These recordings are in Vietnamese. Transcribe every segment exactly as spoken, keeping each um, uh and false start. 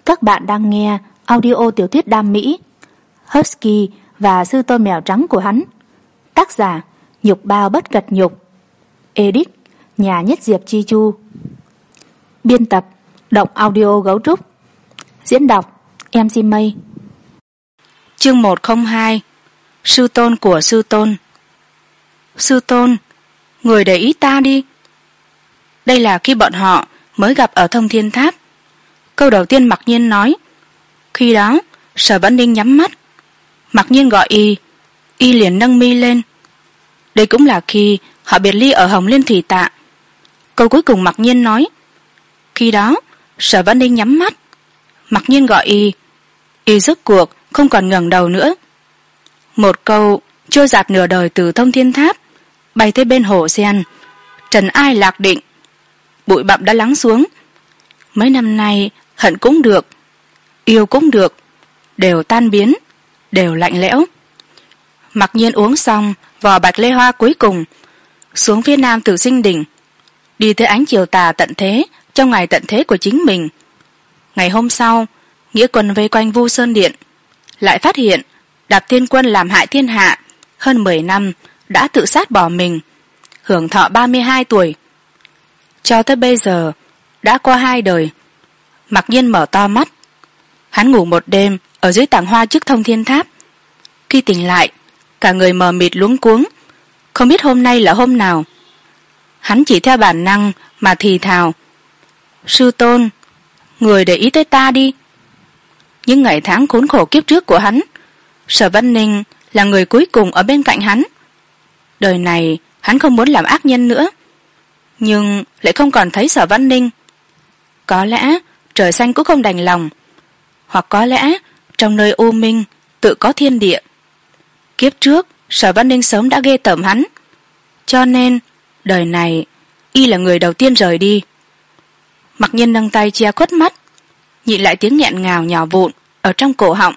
Các bạn đang nghe audio tiểu thuyết đam mỹ Husky và sư tôn mèo trắng của hắn. Tác giả Nhục Bao Bất Cật Nhục. Edit Nhà Nhất Diệp Chi Chu. Biên tập Động Audio Gấu Trúc. Diễn đọc em xê Mây. Chương một không hai. Sư tôn của sư tôn. Sư tôn, người để ý ta đi. Đây là khi bọn họ mới gặp ở Thông Thiên Tháp. Câu đầu tiên Mặc Nhiên nói. Khi đó Sở Vãn Ninh nhắm mắt. Mặc Nhiên gọi y, y liền nâng mi lên. Đây cũng là khi họ biệt ly ở Hồng Liên Thủy Tạ. Câu cuối cùng Mặc Nhiên nói. Khi đó Sở Vãn Ninh nhắm mắt. Mặc Nhiên gọi y, y rốt cuộc không còn ngẩng đầu nữa. Một câu trôi dạt nửa đời từ Thông Thiên Tháp bay tới bên hồ sen. Trần ai lạc định. Bụi bặm đã lắng xuống. Mấy năm nay hận cũng được, yêu cũng được, đều tan biến, đều lạnh lẽo. Mặc Nhiên uống xong vò bạch lê hoa cuối cùng, xuống phía nam Tử Sinh Đỉnh, đi tới ánh chiều tà tận thế trong ngày tận thế của chính mình. Ngày hôm sau, nghĩa quân vây quanh Vu Sơn Điện, lại phát hiện Đạp Thiên Quân làm hại thiên hạ hơn mười năm đã tự sát bỏ mình, hưởng thọ ba mươi hai tuổi. Cho tới bây giờ đã qua hai đời. Mặc Nhiên mở to mắt. Hắn ngủ một đêm ở dưới tảng hoa trước Thông Thiên Tháp. Khi tỉnh lại, cả người mờ mịt luống cuống, không biết hôm nay là hôm nào. Hắn chỉ theo bản năng mà thì thào. Sư tôn, người để ý tới ta đi. Những ngày tháng khốn khổ kiếp trước của hắn, Sở Vãn Ninh là người cuối cùng ở bên cạnh hắn. Đời này hắn không muốn làm ác nhân nữa, nhưng lại không còn thấy Sở Vãn Ninh. Có lẽ trời xanh cũng không đành lòng, hoặc có lẽ trong nơi u minh tự có thiên địa. Kiếp trước Sở Vãn Ninh sớm đã ghê tởm hắn, cho nên đời này y là người đầu tiên rời đi. Mặc Nhiên nâng tay che khuất mắt, nhịn lại tiếng nghẹn ngào nhỏ vụn ở trong cổ họng.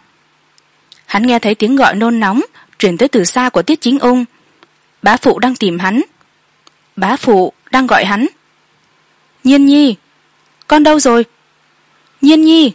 Hắn nghe thấy tiếng gọi nôn nóng truyền tới từ xa của Tiết Chính Ung. Bá phụ đang tìm hắn, bá phụ đang gọi hắn. Nhiên nhi, con đâu rồi? Nhiên nhi.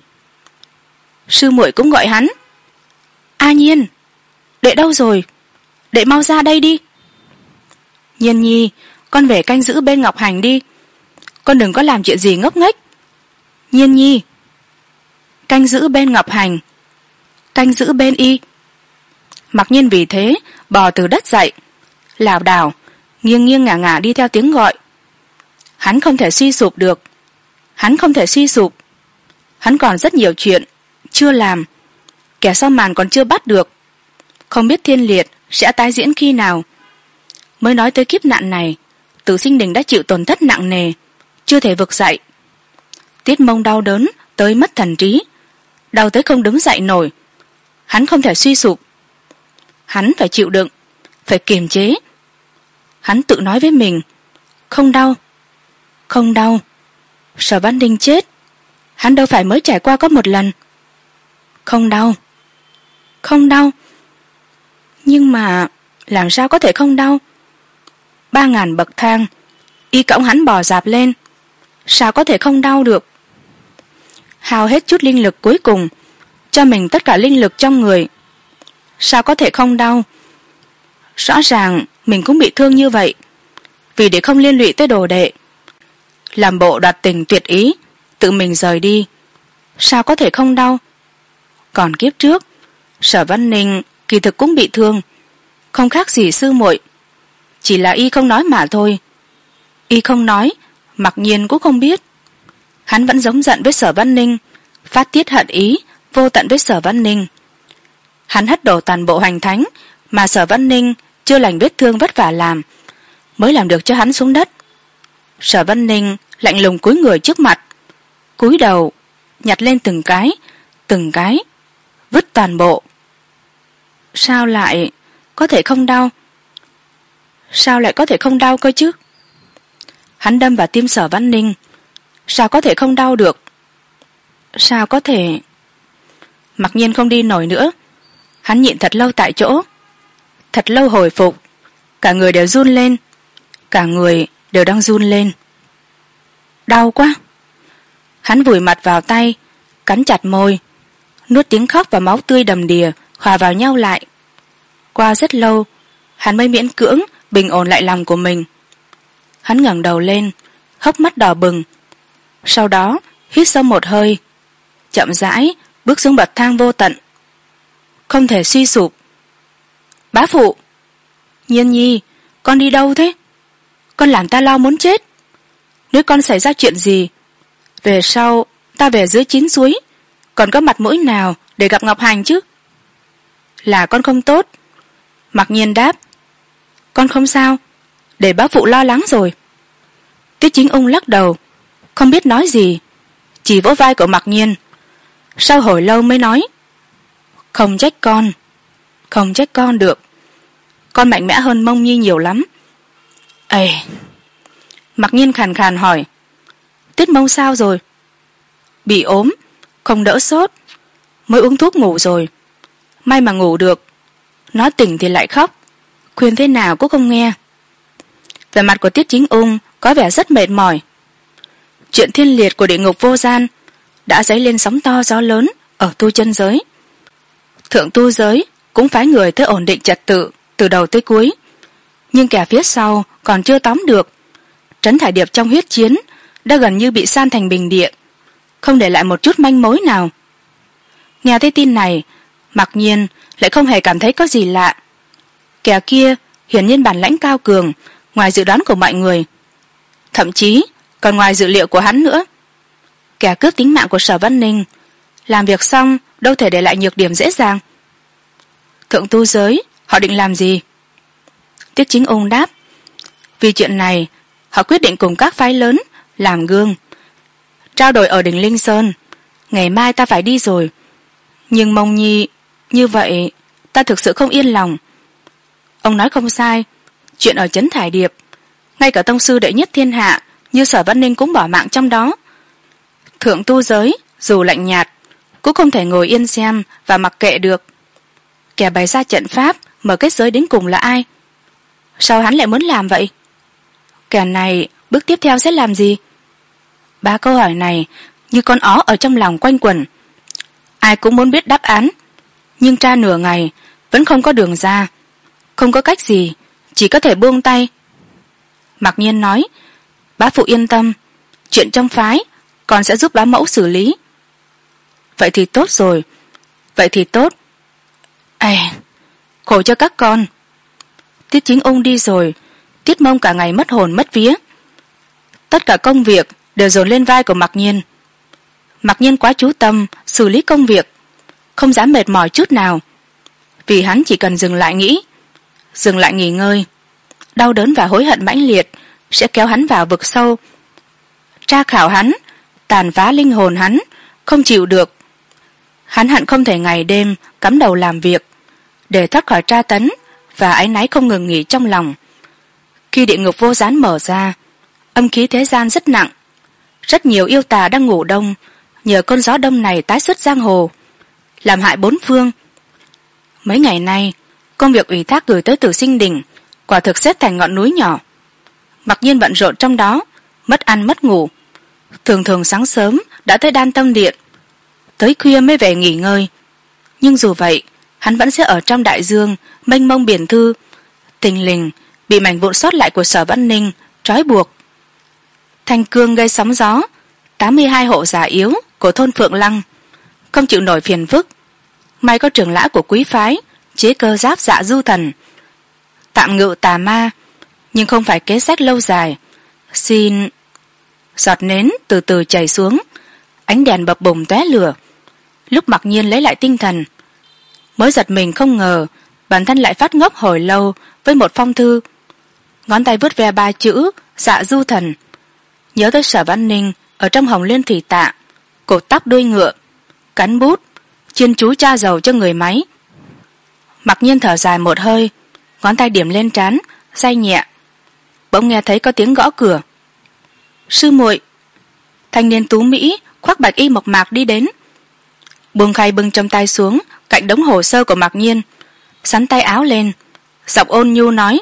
Sư muội cũng gọi hắn. A Nhiên, đệ đâu rồi? Đệ mau ra đây đi. Nhiên nhi, con về canh giữ bên Ngọc Hành đi, con đừng có làm chuyện gì ngốc nghếch. Nhiên nhi. Canh giữ bên Ngọc Hành, canh giữ bên y. Mặc Nhiên vì thế bò từ đất dậy, lảo đảo nghiêng nghiêng ngả ngả đi theo tiếng gọi. Hắn không thể suy sụp được, hắn không thể suy sụp. Hắn còn rất nhiều chuyện chưa làm, kẻ sau màn còn chưa bắt được. Không biết thiên liệt sẽ tái diễn khi nào. Mới nói tới kiếp nạn này, Tử Sinh Đỉnh đã chịu tổn thất nặng nề, chưa thể vực dậy. Tiết Mông đau đớn tới mất thần trí, đau tới không đứng dậy nổi. Hắn không thể suy sụp, hắn phải chịu đựng, phải kiềm chế. Hắn tự nói với mình, không đau, không đau. Sở Vãn Ninh chết, hắn đâu phải mới trải qua có một lần. Không đau, không đau. Nhưng mà làm sao có thể không đau? Ba ngàn bậc thang, y cõng hắn bò dạp lên, sao có thể không đau được? Hao hết chút linh lực cuối cùng, cho mình tất cả linh lực trong người, sao có thể không đau? Rõ ràng mình cũng bị thương như vậy, vì để không liên lụy tới đồ đệ, làm bộ đoạt tình tuyệt ý, tự mình rời đi, sao có thể không đau? Còn kiếp trước, Sở Vãn Ninh kỳ thực cũng bị thương, không khác gì sư muội, chỉ là y không nói mà thôi. Y không nói, Mặc Nhiên cũng không biết. Hắn vẫn giống giận với Sở Vãn Ninh, phát tiết hận ý vô tận với Sở Vãn Ninh. Hắn hất đổ toàn bộ hành thánh mà Sở Vãn Ninh chưa lành vết thương vất vả làm, mới làm được cho hắn xuống đất. Sở Vãn Ninh lạnh lùng cúi người trước mặt, cúi đầu nhặt lên từng cái từng cái, vứt toàn bộ. Sao lại có thể không đau? Sao lại có thể không đau cơ chứ? Hắn đâm vào tim Sở Vãn Ninh, sao có thể không đau được? Sao có thể? Mặc Nhiên không đi nổi nữa. Hắn nhịn thật lâu tại chỗ, thật lâu hồi phục, cả người đều run lên, cả người đều đang run lên. Đau quá. Hắn vùi mặt vào tay, cắn chặt môi, nuốt tiếng khóc và máu tươi đầm đìa hòa vào nhau lại. Qua rất lâu hắn mới miễn cưỡng bình ổn lại lòng của mình. Hắn ngẩng đầu lên, hốc mắt đỏ bừng, sau đó hít sâu một hơi, chậm rãi bước xuống bậc thang vô tận. Không thể suy sụp. Bá phụ! Nhiên nhi, con đi đâu thế? Con làm ta lo muốn chết. Nếu con xảy ra chuyện gì, về sau ta về dưới chín suối còn có mặt mũi nào để gặp Ngọc Hành chứ? Là con không tốt. Mặc Nhiên đáp. Con không sao, để bá phụ lo lắng rồi. Tiết Chính Ung lắc đầu, không biết nói gì, chỉ vỗ vai của Mặc Nhiên. Sau hồi lâu mới nói. Không trách con, không trách con được. Con mạnh mẽ hơn Mông Nhi nhiều lắm. Ê! Mặc Nhiên khàn khàn hỏi. Tiết Mông sao rồi? Bị ốm, không đỡ sốt, mới uống thuốc ngủ rồi. May mà ngủ được. Nó tỉnh thì lại khóc, khuyên thế nào cũng không nghe. Vẻ mặt của Tiết Chính Ung có vẻ rất mệt mỏi. Chuyện thiên liệt của địa ngục vô gian đã dấy lên sóng to gió lớn ở tu chân giới. Thượng tu giới cũng phái người tới ổn định trật tự từ đầu tới cuối, nhưng kẻ phía sau còn chưa tóm được. Trấn Thải Điệp trong huyết chiến đã gần như bị san thành bình địa, không để lại một chút manh mối nào. Nghe thấy tin này, Mặc Nhiên lại không hề cảm thấy có gì lạ. Kẻ kia hiển nhiên bản lãnh cao cường, ngoài dự đoán của mọi người, thậm chí còn ngoài dự liệu của hắn nữa. Kẻ cướp tính mạng của Sở Văn Ninh làm việc xong đâu thể để lại nhược điểm dễ dàng. Thượng tu giới họ định làm gì? Tiết Chính Ung đáp. Vì chuyện này họ quyết định cùng các phái lớn làm gương, trao đổi ở đỉnh Linh Sơn. Ngày mai ta phải đi rồi, nhưng Mông Nhi như vậy ta thực sự không yên lòng. Ông nói không sai, chuyện ở Trấn Thải Điệp ngay cả tông sư đệ nhất thiên hạ như Sở Văn Ninh cũng bỏ mạng trong đó. Thượng tu giới dù lạnh nhạt cũng không thể ngồi yên xem và mặc kệ được. Kẻ bày ra trận pháp mở kết giới đến cùng là ai? Sao hắn lại muốn làm vậy? Kẻ này bước tiếp theo sẽ làm gì? Ba câu hỏi này như con ó ở trong lòng quanh quẩn. Ai cũng muốn biết đáp án, nhưng tra nửa ngày vẫn không có đường ra. Không có cách gì, chỉ có thể buông tay. Mặc Nhiên nói. Bá phụ yên tâm, chuyện trong phái con sẽ giúp bá mẫu xử lý. Vậy thì tốt rồi, vậy thì tốt. Ây, khổ cho các con. Tiết Chính Ung đi rồi, Tiết Mông cả ngày mất hồn mất vía. Tất cả công việc đều dồn lên vai của Mặc Nhiên. Mặc Nhiên quá chú tâm xử lý công việc, không dám mệt mỏi chút nào, vì hắn chỉ cần dừng lại nghĩ, dừng lại nghỉ ngơi. Đau đớn và hối hận mãnh liệt sẽ kéo hắn vào vực sâu, tra khảo hắn, tàn phá linh hồn hắn, không chịu được. Hắn hận không thể ngày đêm cắm đầu làm việc để thoát khỏi tra tấn và áy náy không ngừng nghỉ trong lòng. Khi địa ngục vô gián mở ra, âm khí thế gian rất nặng. Rất nhiều yêu tà đang ngủ đông nhờ cơn gió đông này tái xuất giang hồ, làm hại bốn phương. Mấy ngày nay công việc ủy thác gửi tới Tử Sinh Đỉnh quả thực xếp thành ngọn núi nhỏ. Mặc Nhiên bận rộn trong đó, mất ăn mất ngủ. Thường thường sáng sớm đã tới Đan Tâm Điện, tới khuya mới về nghỉ ngơi. Nhưng dù vậy hắn vẫn sẽ ở trong đại dương mênh mông biển thư, tình lình bị mảnh vụn sót lại của Sở Văn Ninh trói buộc. Thanh cương gây sóng gió, tám mươi hai hộ già yếu của thôn Phượng Lăng không chịu nổi phiền phức. May có trưởng lão của quý phái chế cơ giáp Dạ Du Thần tạm ngự tà ma, nhưng không phải kế sách lâu dài. Xin. Giọt nến từ từ chảy xuống, ánh đèn bập bùng tóe lửa. Lúc Mặc Nhiên lấy lại tinh thần, mới giật mình không ngờ bản thân lại phát ngốc hồi lâu với một phong thư. Ngón tay vuốt ve ba chữ Dạ Du Thần, nhớ tới Sở Văn Ninh ở trong Hồng Liên Thủy Tạ, cột tóc đuôi ngựa, cắn bút chuyên chú tra dầu cho người máy. Mặc Nhiên thở dài một hơi, ngón tay điểm lên trán, day nhẹ. Bỗng nghe thấy có tiếng gõ cửa. Sư muội. Thanh niên tú mỹ khoác bạch y mộc mạc đi đến, buông khay bưng trong tay xuống cạnh đống hồ sơ của Mặc Nhiên, sắn tay áo lên, giọng ôn nhu nói.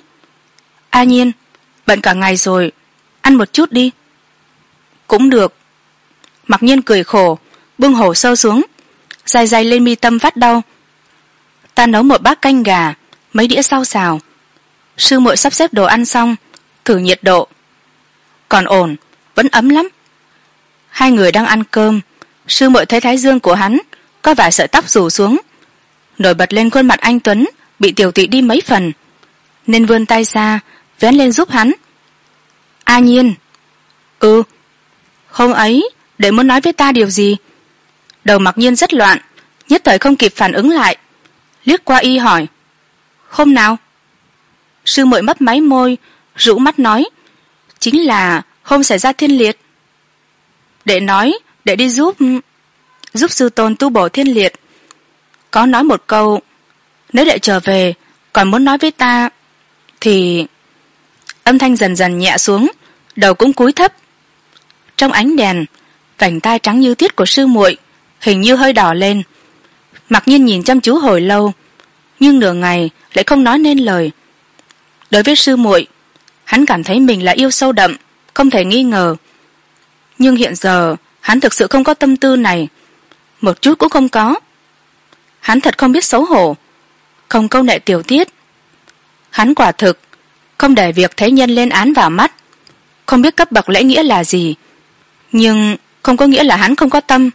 A Nhiên, bận cả ngày rồi, ăn một chút đi. Cũng được. Mặc Nhiên cười khổ, buông buông hồ sâu xuống, day day lên mi tâm phát đau. Ta nấu một bát canh gà, mấy đĩa rau xào. Sư muội sắp xếp đồ ăn xong, thử nhiệt độ. Còn ổn, vẫn ấm lắm. Hai người đang ăn cơm, sư muội thấy thái dương của hắn có vài sợi tóc rủ xuống, nổi bật lên khuôn mặt anh tuấn bị tiểu tụy đi mấy phần, nên vươn tay ra vén lên giúp hắn. A Nhiên. Ừ. Hôm ấy để muốn nói với ta điều gì? Đầu Mặc Nhiên rất loạn, nhất thời không kịp phản ứng lại, liếc qua y hỏi. Hôm nào? Sư muội mấp máy môi, rũ mắt nói. Chính là hôm xảy ra thiên liệt. Đệ nói để đi giúp giúp sư tôn tu bổ thiên liệt. Có nói một câu, nếu đệ trở về còn muốn nói với ta thì... Âm thanh dần dần nhẹ xuống, đầu cũng cúi thấp. Trong ánh đèn, vành tai trắng như tuyết của sư muội hình như hơi đỏ lên. Mặc Nhiên nhìn chăm chú hồi lâu, nhưng nửa ngày lại không nói nên lời. Đối với sư muội, hắn cảm thấy mình là yêu sâu đậm, không thể nghi ngờ. Nhưng hiện giờ hắn thực sự không có tâm tư này, một chút cũng không có. Hắn thật không biết xấu hổ, không câu nệ tiểu tiết. Hắn quả thực không để việc thế nhân lên án vào mắt, không biết cấp bậc lễ nghĩa là gì, nhưng không có nghĩa là hắn không có tâm.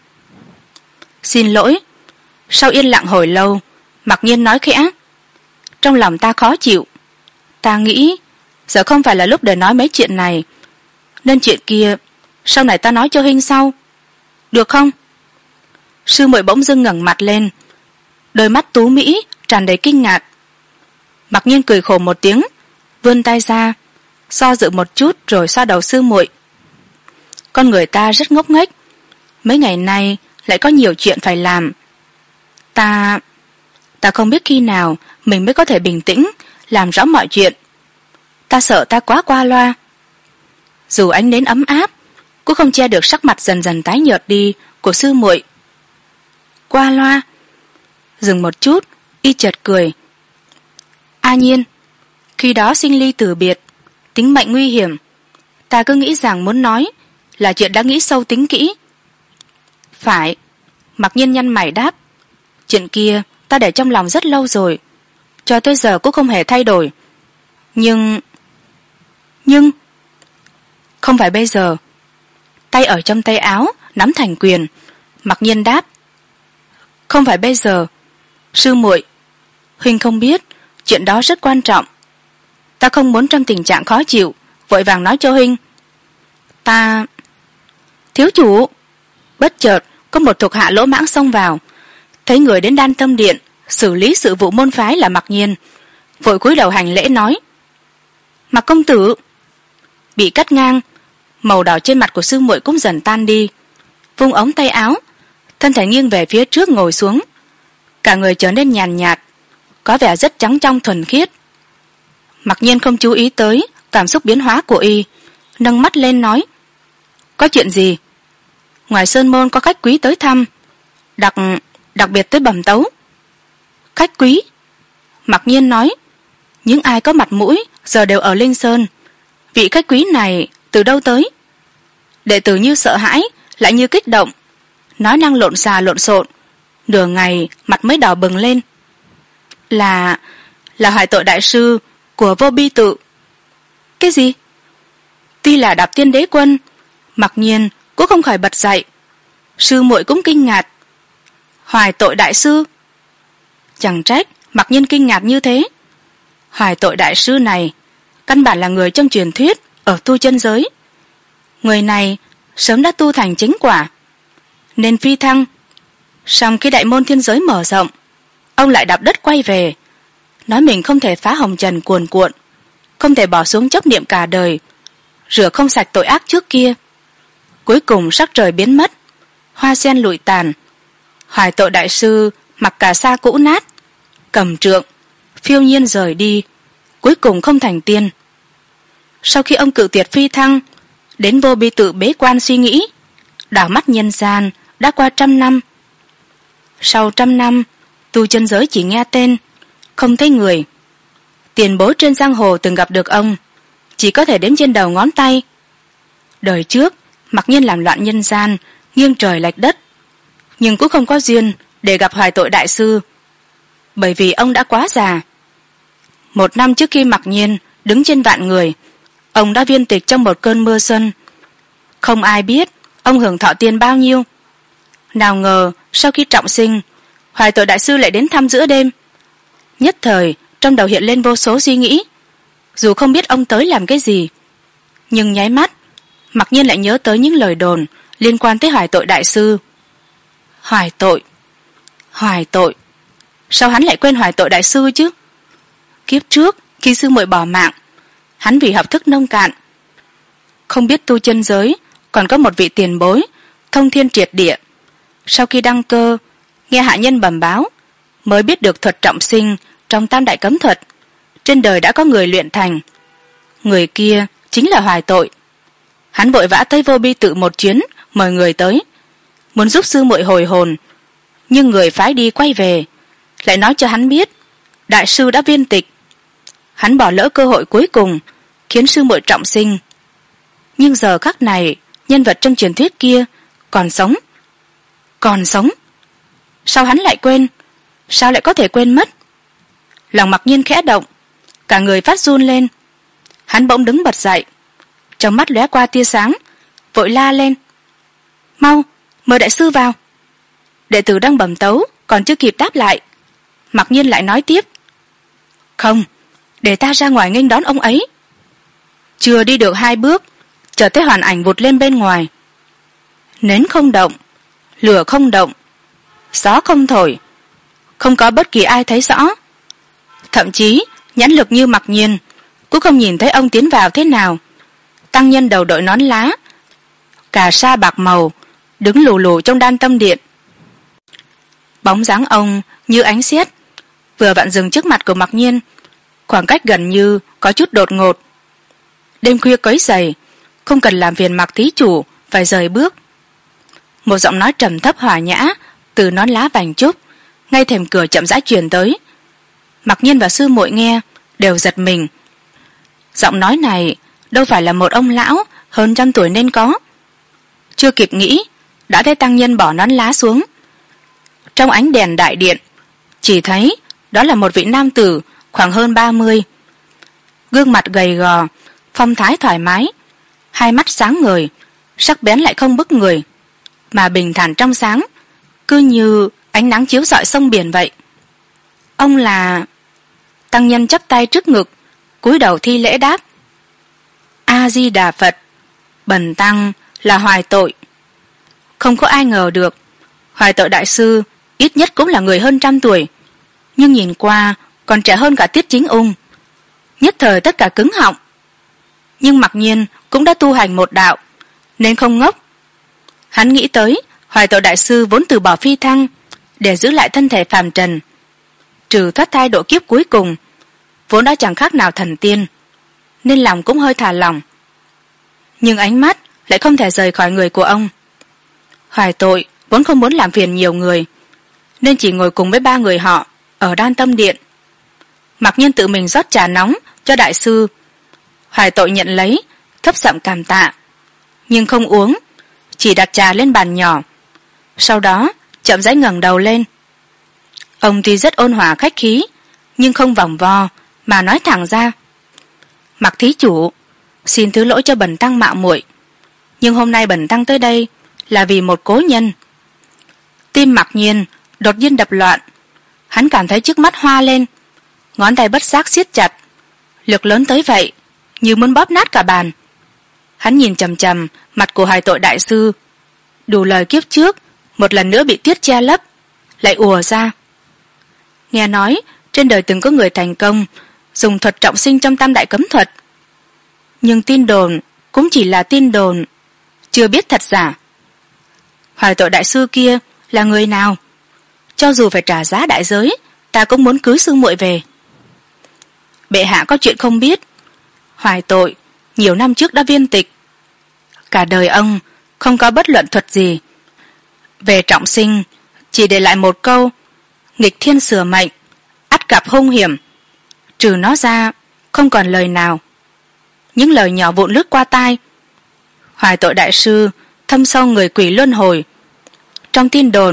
Xin lỗi. Sau yên lặng hồi lâu, Mặc Nhiên nói khẽ. Trong lòng ta khó chịu. Ta nghĩ giờ không phải là lúc để nói mấy chuyện này, nên chuyện kia sau này ta nói cho Huynh sau, được không? Sư muội bỗng dưng ngẩng mặt lên, đôi mắt tú mỹ tràn đầy kinh ngạc. Mặc Nhiên cười khổ một tiếng, vươn tay ra, do dự một chút rồi xoa đầu sư muội. Con người ta rất ngốc nghếch, mấy ngày nay lại có nhiều chuyện phải làm. Ta... ta không biết khi nào mình mới có thể bình tĩnh làm rõ mọi chuyện. Ta sợ ta quá qua loa. Dù ánh nến ấm áp cũng không che được sắc mặt dần dần tái nhợt đi của sư muội. Qua loa. Dừng một chút, y chợt cười. A Nhiên, khi đó sinh ly tử biệt, tính mệnh nguy hiểm, ta cứ nghĩ rằng muốn nói là chuyện đã nghĩ sâu tính kỹ. Phải. Mặc Nhiên nhăn mày đáp. Chuyện kia ta để trong lòng rất lâu rồi, cho tới giờ cũng không hề thay đổi. Nhưng... Nhưng... Không phải bây giờ. Tay ở trong tay áo nắm thành quyền, Mặc Nhiên đáp. Không phải bây giờ. Sư muội, Huynh không biết, chuyện đó rất quan trọng. Ta không muốn trong tình trạng khó chịu vội vàng nói cho Huynh. Ta... Thiếu chủ. Bất chợt có một thuộc hạ lỗ mãng xông vào, thấy người đến Đan Tâm Điện xử lý sự vụ môn phái là Mặc Nhiên, vội cúi đầu hành lễ nói. Mặc công tử. Bị cắt ngang, màu đỏ trên mặt của sư muội cũng dần tan đi, vung ống tay áo, thân thể nghiêng về phía trước ngồi xuống, cả người trở nên nhàn nhạt, có vẻ rất trắng trong thuần khiết. Mặc Nhiên không chú ý tới cảm xúc biến hóa của y, nâng mắt lên nói. Có chuyện gì? Ngoài sơn môn có khách quý tới thăm, đặc đặc biệt tới bẩm tấu. Khách quý? Mặc Nhiên nói. Những ai có mặt mũi giờ đều ở Linh Sơn. Vị khách quý này từ đâu tới? Đệ tử như sợ hãi lại như kích động, nói năng lộn xà lộn xộn, nửa ngày mặt mới đỏ bừng lên. Là... là Hoài Tội đại sư của Vô Bi Tự. Cái gì? Tuy là Đạp Tiên Đế Quân, Mặc Nhiên cũng không khỏi bật dậy. Sư muội cũng kinh ngạc. Hoài Tội đại sư? Chẳng trách Mặc Nhiên kinh ngạc như thế. Hoài Tội đại sư này căn bản là người trong truyền thuyết ở tu chân giới. Người này sớm đã tu thành chính quả, nên phi thăng. Song khi đại môn thiên giới mở rộng, ông lại đạp đất quay về, nói mình không thể phá hồng trần cuồn cuộn, không thể bỏ xuống chấp niệm cả đời, rửa không sạch tội ác trước kia. Cuối cùng sắc trời biến mất, hoa sen lụi tàn. Hoài Tội đại sư mặc cà sa cũ nát, cầm trượng phiêu nhiên rời đi, cuối cùng không thành tiên. Sau khi ông cự tuyệt phi thăng, đến Vô Bi Tự bế quan suy nghĩ, đảo mắt nhân gian đã qua trăm năm. Sau trăm năm, tu chân giới chỉ nghe tên, không thấy người. Tiền bối trên giang hồ từng gặp được ông chỉ có thể đếm trên đầu ngón tay. Đời trước Mặc Nhiên làm loạn nhân gian, nghiêng trời lệch đất, nhưng cũng không có duyên để gặp Hoài Tội đại sư, bởi vì ông đã quá già. Một năm trước khi Mặc Nhiên đứng trên vạn người, ông đã viên tịch trong một cơn mưa xuân. Không ai biết ông hưởng thọ tiên bao nhiêu. Nào ngờ sau khi trọng sinh, Hoài Tội đại sư lại đến thăm giữa đêm. Nhất thời trong đầu hiện lên vô số suy nghĩ. Dù không biết ông tới làm cái gì, nhưng nháy mắt Mặc Nhiên lại nhớ tới những lời đồn liên quan tới Hoài Tội đại sư. Hoài Tội, Hoài Tội, sao hắn lại quên Hoài Tội đại sư chứ? Kiếp trước khi sư muội bỏ mạng, hắn vì học thức nông cạn, không biết tu chân giới còn có một vị tiền bối thông thiên triệt địa. Sau khi đăng cơ, nghe hạ nhân bẩm báo, mới biết được thuật trọng sinh trong tam đại cấm thuật trên đời đã có người luyện thành. Người kia chính là Hoài Tội. Hắn vội vã tới Vô Bi Tự một chuyến, mời người tới, muốn giúp sư muội hồi hồn, nhưng người phái đi quay về lại nói cho hắn biết đại sư đã viên tịch. Hắn bỏ lỡ cơ hội cuối cùng khiến sư muội trọng sinh. Nhưng giờ khắc này nhân vật trong truyền thuyết kia còn sống. Còn sống? Sao hắn lại quên? Sao lại có thể quên mất? Lòng Mặc Nhiên khẽ động, cả người phát run lên. Hắn bỗng đứng bật dậy, trong mắt lóe qua tia sáng, vội la lên: mau mời đại sư vào. Đệ tử đang bẩm tấu còn chưa kịp đáp lại, Mặc Nhiên lại nói tiếp: không, để ta ra ngoài nghênh đón ông ấy. Chưa đi được hai bước, chợt thấy hoàn ảnh vụt lên bên ngoài. Nến không động, lửa không động, gió không thổi, không có bất kỳ ai thấy rõ. Thậm chí nhãn lực như Mặc Nhiên cũng không nhìn thấy ông tiến vào thế nào. Tăng nhân đầu đội nón lá, cà sa bạc màu, đứng lù lù trong đan tâm điện. Bóng dáng ông như ánh sét, vừa vặn dừng trước mặt của Mặc Nhiên, khoảng cách gần như có chút đột ngột. Đêm khuya quấy rầy, không cần làm phiền Mặc thí chủ phải rời bước. Một giọng nói trầm thấp hòa nhã từ nón lá vành trúc ngay thềm cửa chậm rãi truyền tới. Mặc Nhiên và sư muội nghe đều giật mình. Giọng nói này đâu phải là một ông lão hơn trăm tuổi nên có. Chưa kịp nghĩ, đã thấy tăng nhân bỏ nón lá xuống. Trong ánh đèn đại điện, chỉ thấy đó là một vị nam tử khoảng hơn ba mươi. Gương mặt gầy gò, phong thái thoải mái, hai mắt sáng ngời, sắc bén lại không bức người, mà bình thản trong sáng, cứ như ánh nắng chiếu rọi sông biển vậy. Ông là... Tăng nhân chắp tay trước ngực, cúi đầu thi lễ đáp: A Di Đà Phật, bần tăng là Hoài Tội. Không có ai ngờ được Hoài Tội đại sư ít nhất cũng là người hơn trăm tuổi, nhưng nhìn qua còn trẻ hơn cả Tiết Chính Ung. Nhất thời tất cả cứng họng. Nhưng Mặc Nhiên cũng đã tu hành một đạo nên không ngốc. Hắn nghĩ tới Hoài Tội đại sư vốn từ bỏ phi thăng để giữ lại thân thể phàm trần, trừ thoát thai độ kiếp cuối cùng, vốn đã chẳng khác nào thần tiên, nên lòng cũng hơi thả lỏng. Nhưng ánh mắt lại không thể rời khỏi người của ông. Hoài Tội vốn không muốn làm phiền nhiều người, nên chỉ ngồi cùng với ba người họ ở đan tâm điện. Mặc Nhiên tự mình rót trà nóng cho đại sư. Hoài Tội nhận lấy, thấp giọng cảm tạ, nhưng không uống, chỉ đặt trà lên bàn nhỏ. Sau đó chậm rãi ngẩng đầu lên. Ông tuy rất ôn hòa khách khí, nhưng không vòng vo mà nói thẳng ra: Mặc thí chủ, xin thứ lỗi cho bần tăng mạo muội, nhưng hôm nay bần tăng tới đây là vì một cố nhân. Tim Mặc Nhiên đột nhiên đập loạn. Hắn cảm thấy trước mắt hoa lên, ngón tay bất giác siết chặt, lực lớn tới vậy như muốn bóp nát cả bàn. Hắn nhìn chằm chằm mặt của Hoài Tội đại sư, đủ lời kiếp trước một lần nữa bị tiết che lấp, lại ùa ra. Nghe nói trên đời từng có người thành công dùng thuật trọng sinh trong tam đại cấm thuật, nhưng tin đồn cũng chỉ là tin đồn, chưa biết thật giả. Hoài Tội đại sư kia là người nào? Cho dù phải trả giá đại giới, ta cũng muốn cưới sư muội về. Bệ hạ có chuyện không biết, Hoài Tội nhiều năm trước đã viên tịch. Cả đời ông không có bất luận thuật gì. Về trọng sinh chỉ để lại một câu: nghịch thiên sửa mệnh, ắt gặp hung hiểm. Trừ nó ra không còn lời nào. Những lời nhỏ vụn lướt qua tai. Hoài Tội đại sư thâm sâu người quỷ luân hồi. Trong tin đồn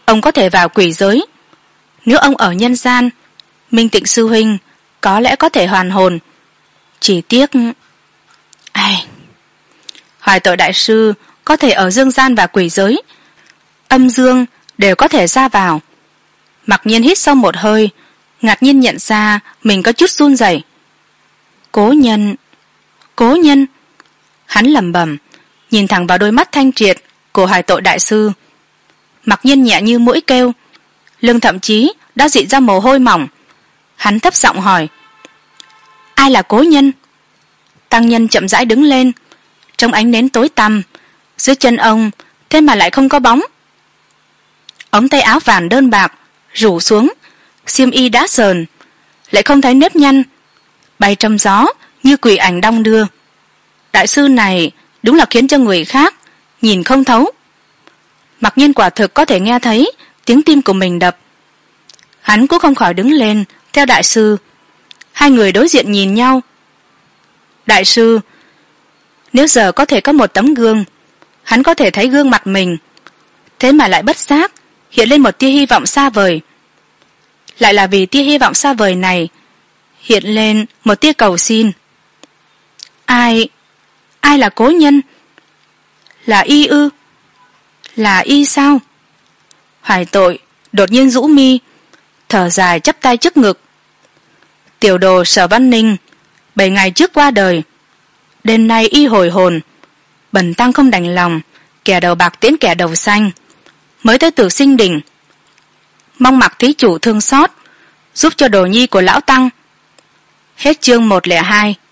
ông có thể vào quỷ giới. Nếu ông ở nhân gian, Minh Tịnh sư huynh có lẽ có thể hoàn hồn. Chỉ tiếc ai Hoài Tội đại sư có thể ở dương gian và quỷ giới, âm dương đều có thể ra vào. Mặc nhiên hít sâu một hơi, ngạc nhiên nhận ra mình có chút run rẩy. Cố nhân cố nhân hắn lẩm bẩm, nhìn thẳng vào đôi mắt thanh triệt của Hoài Tội đại sư. Mặc nhiên nhẹ như mũi kêu, lưng thậm chí đã dị ra mồ hôi mỏng. Hắn thấp giọng hỏi, ai là cố nhân? Tăng nhân chậm rãi đứng lên, trong ánh nến tối tăm, dưới chân ông thế mà lại không có bóng. Ống tay áo vàng đơn bạc rủ xuống, xiêm y đã sờn, lại không thấy nếp nhăn, bay trong gió như quỷ ảnh đong đưa. Đại sư này đúng là khiến cho người khác nhìn không thấu. Mặc nhiên quả thực có thể nghe thấy tiếng tim của mình đập. Hắn cũng không khỏi đứng lên theo đại sư. Hai người đối diện nhìn nhau. Đại sư, nếu giờ có thể có một tấm gương, hắn có thể thấy gương mặt mình, thế mà lại bất giác hiện lên một tia hy vọng xa vời. Lại là vì tia hy vọng xa vời này hiện lên một tia cầu xin. Ai ai là cố nhân? Là y ư? Là y sao? Hoài Tội đột nhiên rũ mi, thở dài chắp tay trước ngực. Tiểu đồ Sở Văn Ninh bảy ngày trước qua đời, đêm nay y hồi hồn. Bần tăng không đành lòng kẻ đầu bạc tiễn kẻ đầu xanh, mới tới Tử Sinh Đỉnh, mong Mạc thí chủ thương xót, giúp cho đồ nhi của lão tăng. Hết chương một lẻ hai.